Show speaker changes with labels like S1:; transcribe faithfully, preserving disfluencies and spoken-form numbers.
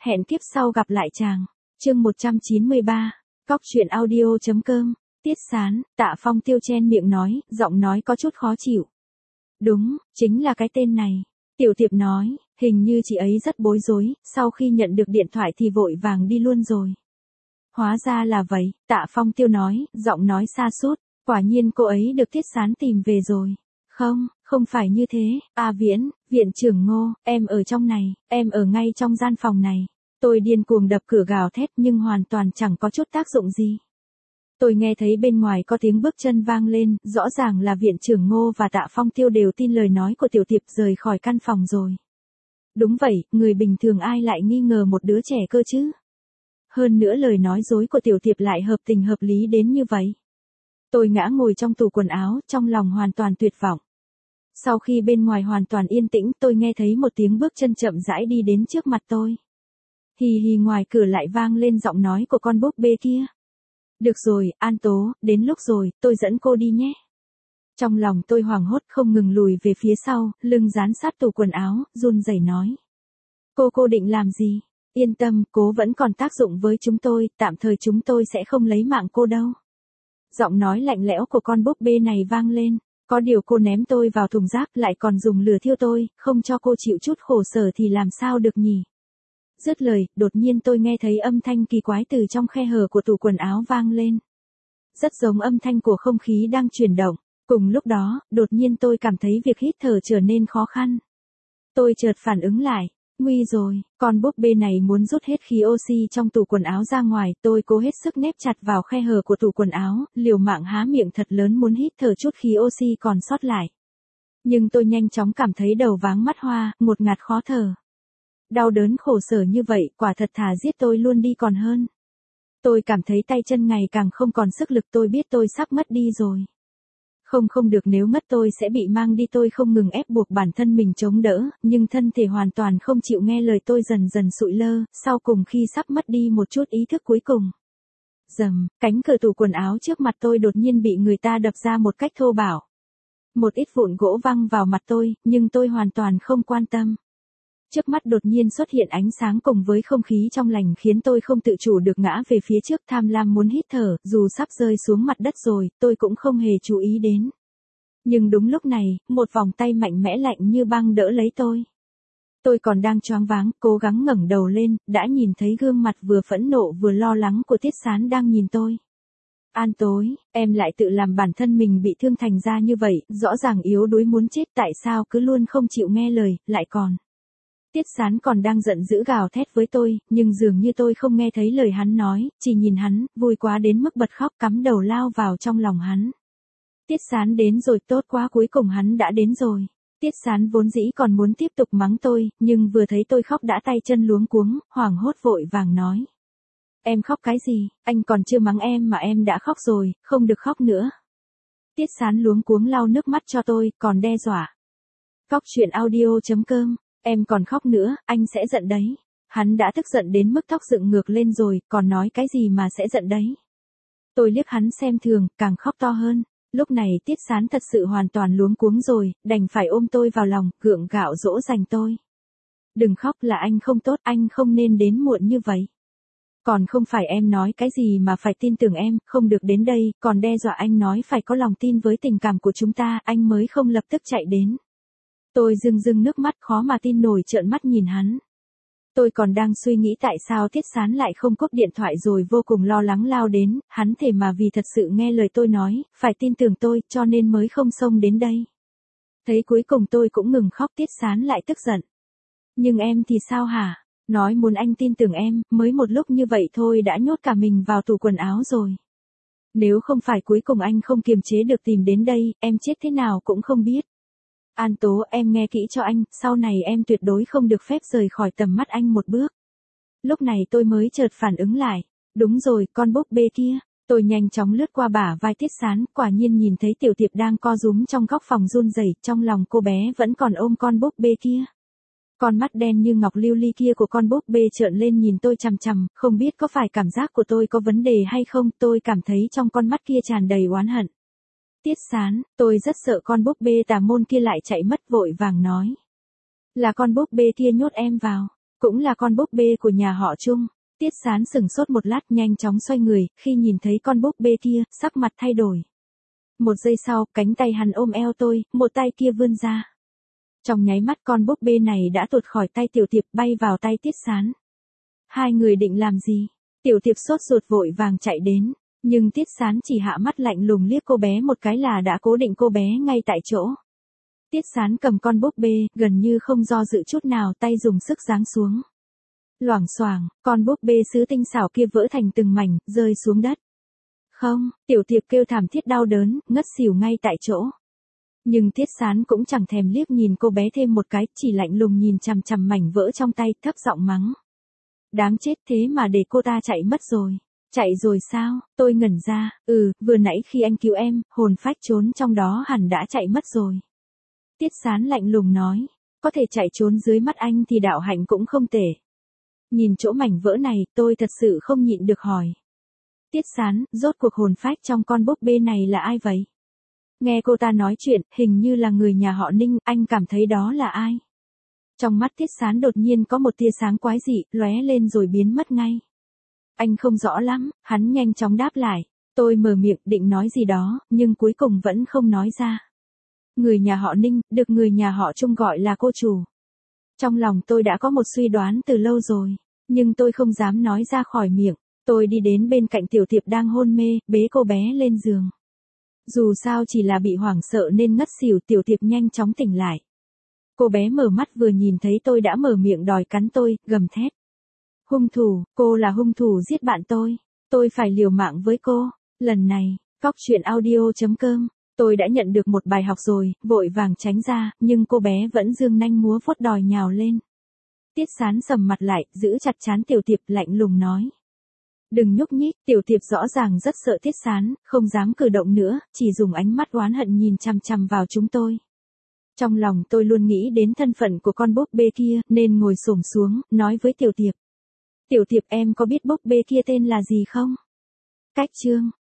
S1: Hẹn kiếp sau gặp lại chàng. Chương một trăm chín mươi ba. Cóc truyện audio.com. Tiết Sán, Tạ Phong Tiêu chen miệng nói, giọng nói có chút khó chịu. Đúng, chính là cái tên này. Tiểu Tiệp nói, hình như chị ấy rất bối rối, sau khi nhận được điện thoại thì vội vàng đi luôn rồi. Hóa ra là vậy, Tạ Phong Tiêu nói, giọng nói xa sút, quả nhiên cô ấy được Tiết Sán tìm về rồi. Không, không phải như thế, A Viễn, viện trưởng Ngô, em ở trong này, em ở ngay trong gian phòng này. Tôi điên cuồng đập cửa gào thét nhưng hoàn toàn chẳng có chút tác dụng gì. Tôi nghe thấy bên ngoài có tiếng bước chân vang lên, rõ ràng là viện trưởng Ngô và Tạ Phong Tiêu đều tin lời nói của Tiểu Tiệp rời khỏi căn phòng rồi. Đúng vậy, người bình thường ai lại nghi ngờ một đứa trẻ cơ chứ? Hơn nữa lời nói dối của Tiểu Tiệp lại hợp tình hợp lý đến như vậy. Tôi ngã ngồi trong tủ quần áo, trong lòng hoàn toàn tuyệt vọng. Sau khi bên ngoài hoàn toàn yên tĩnh, tôi nghe thấy một tiếng bước chân chậm rãi đi đến trước mặt tôi. Hì hì, ngoài cửa lại vang lên giọng nói của con búp bê kia. Được rồi, An Tố, đến lúc rồi, tôi dẫn cô đi nhé. Trong lòng tôi hoảng hốt không ngừng lùi về phía sau, lưng dán sát tủ quần áo, run rẩy nói. Cô cô định làm gì? Yên tâm, cố vẫn còn tác dụng với chúng tôi, tạm thời chúng tôi sẽ không lấy mạng cô đâu. Giọng nói lạnh lẽo của con búp bê này vang lên. Có điều cô ném tôi vào thùng rác lại còn dùng lửa thiêu tôi, không cho cô chịu chút khổ sở thì làm sao được nhỉ? Dứt lời, đột nhiên tôi nghe thấy âm thanh kỳ quái từ trong khe hở của tủ quần áo vang lên. Rất giống âm thanh của không khí đang chuyển động. Cùng lúc đó, đột nhiên tôi cảm thấy việc hít thở trở nên khó khăn. Tôi chợt phản ứng lại. Nguy rồi, con búp bê này muốn rút hết khí oxy trong tủ quần áo ra ngoài. Tôi cố hết sức nép chặt vào khe hở của tủ quần áo, liều mạng há miệng thật lớn muốn hít thở chút khí oxy còn sót lại. Nhưng tôi nhanh chóng cảm thấy đầu váng mắt hoa, ngột ngạt khó thở. Đau đớn khổ sở như vậy, quả thật thà giết tôi luôn đi còn hơn. Tôi cảm thấy tay chân ngày càng không còn sức lực, tôi biết tôi sắp mất đi rồi. Không không được, nếu mất tôi sẽ bị mang đi. Tôi không ngừng ép buộc bản thân mình chống đỡ, nhưng thân thể hoàn toàn không chịu nghe lời. Tôi dần dần sụi lơ, sau cùng khi sắp mất đi một chút ý thức cuối cùng. Rầm, cánh cửa tủ quần áo trước mặt tôi đột nhiên bị người ta đập ra một cách thô bạo. Một ít vụn gỗ văng vào mặt tôi, nhưng tôi hoàn toàn không quan tâm. Trước mắt đột nhiên xuất hiện ánh sáng cùng với không khí trong lành khiến tôi không tự chủ được ngã về phía trước, tham lam muốn hít thở, dù sắp rơi xuống mặt đất rồi, tôi cũng không hề chú ý đến. Nhưng đúng lúc này, một vòng tay mạnh mẽ lạnh như băng đỡ lấy tôi. Tôi còn đang choáng váng, cố gắng ngẩng đầu lên, đã nhìn thấy gương mặt vừa phẫn nộ vừa lo lắng của Tiết Sán đang nhìn tôi. An Tối, em lại tự làm bản thân mình bị thương thành ra như vậy, rõ ràng yếu đuối muốn chết, tại sao cứ luôn không chịu nghe lời, lại còn... Tiết Sán còn đang giận dữ gào thét với tôi, nhưng dường như tôi không nghe thấy lời hắn nói, chỉ nhìn hắn, vui quá đến mức bật khóc, cắm đầu lao vào trong lòng hắn. Tiết Sán đến rồi, tốt quá, cuối cùng hắn đã đến rồi. Tiết Sán vốn dĩ còn muốn tiếp tục mắng tôi, nhưng vừa thấy tôi khóc đã tay chân luống cuống, hoảng hốt vội vàng nói. Em khóc cái gì, anh còn chưa mắng em mà em đã khóc rồi, không được khóc nữa. Tiết Sán luống cuống lau nước mắt cho tôi, còn đe dọa. Cóc truyện audio.com. Em còn khóc nữa, anh sẽ giận đấy. Hắn đã tức giận đến mức tóc dựng ngược lên rồi, còn nói cái gì mà sẽ giận đấy. Tôi liếc hắn xem thường, càng khóc to hơn. Lúc này Tiết Sán thật sự hoàn toàn luống cuống rồi, đành phải ôm tôi vào lòng, gượng gạo dỗ dành tôi. Đừng khóc, là anh không tốt, anh không nên đến muộn như vậy. Còn không phải em nói cái gì mà phải tin tưởng em, không được đến đây, còn đe dọa anh nói phải có lòng tin với tình cảm của chúng ta, anh mới không lập tức chạy đến. Tôi rưng rưng nước mắt, khó mà tin nổi, trợn mắt nhìn hắn. Tôi còn đang suy nghĩ tại sao Tiết Sán lại không cúp điện thoại rồi vô cùng lo lắng lao đến, hắn thể mà vì thật sự nghe lời tôi nói, phải tin tưởng tôi, cho nên mới không xông đến đây. Thấy cuối cùng tôi cũng ngừng khóc, Tiết Sán lại tức giận. Nhưng em thì sao hả? Nói muốn anh tin tưởng em, mới một lúc như vậy thôi đã nhốt cả mình vào tủ quần áo rồi. Nếu không phải cuối cùng anh không kiềm chế được tìm đến đây, em chết thế nào cũng không biết. An Tố, em nghe kỹ cho anh, sau này em tuyệt đối không được phép rời khỏi tầm mắt anh một bước. Lúc này tôi mới chợt phản ứng lại. Đúng rồi, con búp bê kia. Tôi nhanh chóng lướt qua bả vai Tiết Sán, quả nhiên nhìn thấy Tiểu Tiệp đang co rúm trong góc phòng run rẩy, trong lòng cô bé vẫn còn ôm con búp bê kia. Con mắt đen như ngọc lưu ly kia của con búp bê trợn lên nhìn tôi chằm chằm, không biết có phải cảm giác của tôi có vấn đề hay không, tôi cảm thấy trong con mắt kia tràn đầy oán hận. Tiết Sán, tôi rất sợ con búp bê tà môn kia lại chạy mất, vội vàng nói. Là con búp bê kia nhốt em vào. Cũng là con búp bê của nhà họ Trung. Tiết Sán sừng sốt một lát nhanh chóng xoay người, khi nhìn thấy con búp bê kia, sắc mặt thay đổi. Một giây sau, cánh tay hắn ôm eo tôi, một tay kia vươn ra. Trong nháy mắt con búp bê này đã tuột khỏi tay Tiểu Tiệp bay vào tay Tiết Sán. Hai người định làm gì? Tiểu Tiệp sốt ruột vội vàng chạy đến, nhưng Tiết Sán chỉ hạ mắt lạnh lùng liếc cô bé một cái là đã cố định cô bé ngay tại chỗ. Tiết Sán cầm con búp bê, gần như không do dự chút nào, tay dùng sức giáng xuống. Loảng xoảng, con búp bê sứ tinh xảo kia vỡ thành từng mảnh, rơi xuống đất. Không, Tiểu Tiệp kêu thảm thiết đau đớn, ngất xỉu ngay tại chỗ. Nhưng Tiết Sán cũng chẳng thèm liếc nhìn cô bé thêm một cái, chỉ lạnh lùng nhìn chằm chằm mảnh vỡ trong tay, thấp giọng mắng. Đáng chết, thế mà để cô ta chạy mất rồi. Chạy rồi sao? Tôi ngẩn ra, ừ, vừa nãy khi anh cứu em, hồn phách trốn trong đó hẳn đã chạy mất rồi. Tiết Sán lạnh lùng nói, có thể chạy trốn dưới mắt anh thì đạo hạnh cũng không tệ. Nhìn chỗ mảnh vỡ này, tôi thật sự không nhịn được hỏi. Tiết Sán, rốt cuộc hồn phách trong con búp bê này là ai vậy? Nghe cô ta nói chuyện, hình như là người nhà họ Ninh, anh cảm thấy đó là ai? Trong mắt Tiết Sán đột nhiên có một tia sáng quái dị, lóe lên rồi biến mất ngay. Anh không rõ lắm, hắn nhanh chóng đáp lại. Tôi mở miệng định nói gì đó, nhưng cuối cùng vẫn không nói ra. Người nhà họ Ninh, được người nhà họ Trung gọi là cô chủ. Trong lòng tôi đã có một suy đoán từ lâu rồi, nhưng tôi không dám nói ra khỏi miệng. Tôi đi đến bên cạnh Tiểu Tiệp đang hôn mê, bế cô bé lên giường. Dù sao chỉ là bị hoảng sợ nên ngất xỉu, Tiểu Tiệp nhanh chóng tỉnh lại. Cô bé mở mắt vừa nhìn thấy tôi đã mở miệng đòi cắn tôi, gầm thét. Hung thủ, cô là hung thủ giết bạn tôi. Tôi phải liều mạng với cô. Lần này, cóc truyện audio chấm com, tôi đã nhận được một bài học rồi, vội vàng tránh ra, nhưng cô bé vẫn dương nanh múa vuốt đòi nhào lên. Tiết Sán sầm mặt lại, giữ chặt trán Tiểu Tiệp, lạnh lùng nói. Đừng nhúc nhích. Tiểu Tiệp rõ ràng rất sợ Tiết Sán, không dám cử động nữa, chỉ dùng ánh mắt oán hận nhìn chằm chằm vào chúng tôi. Trong lòng tôi luôn nghĩ đến thân phận của con búp bê kia, nên ngồi xổm xuống, nói với Tiểu Tiệp. Tiểu Tiệp, em có biết búp bê kia tên là gì không? Cách chương.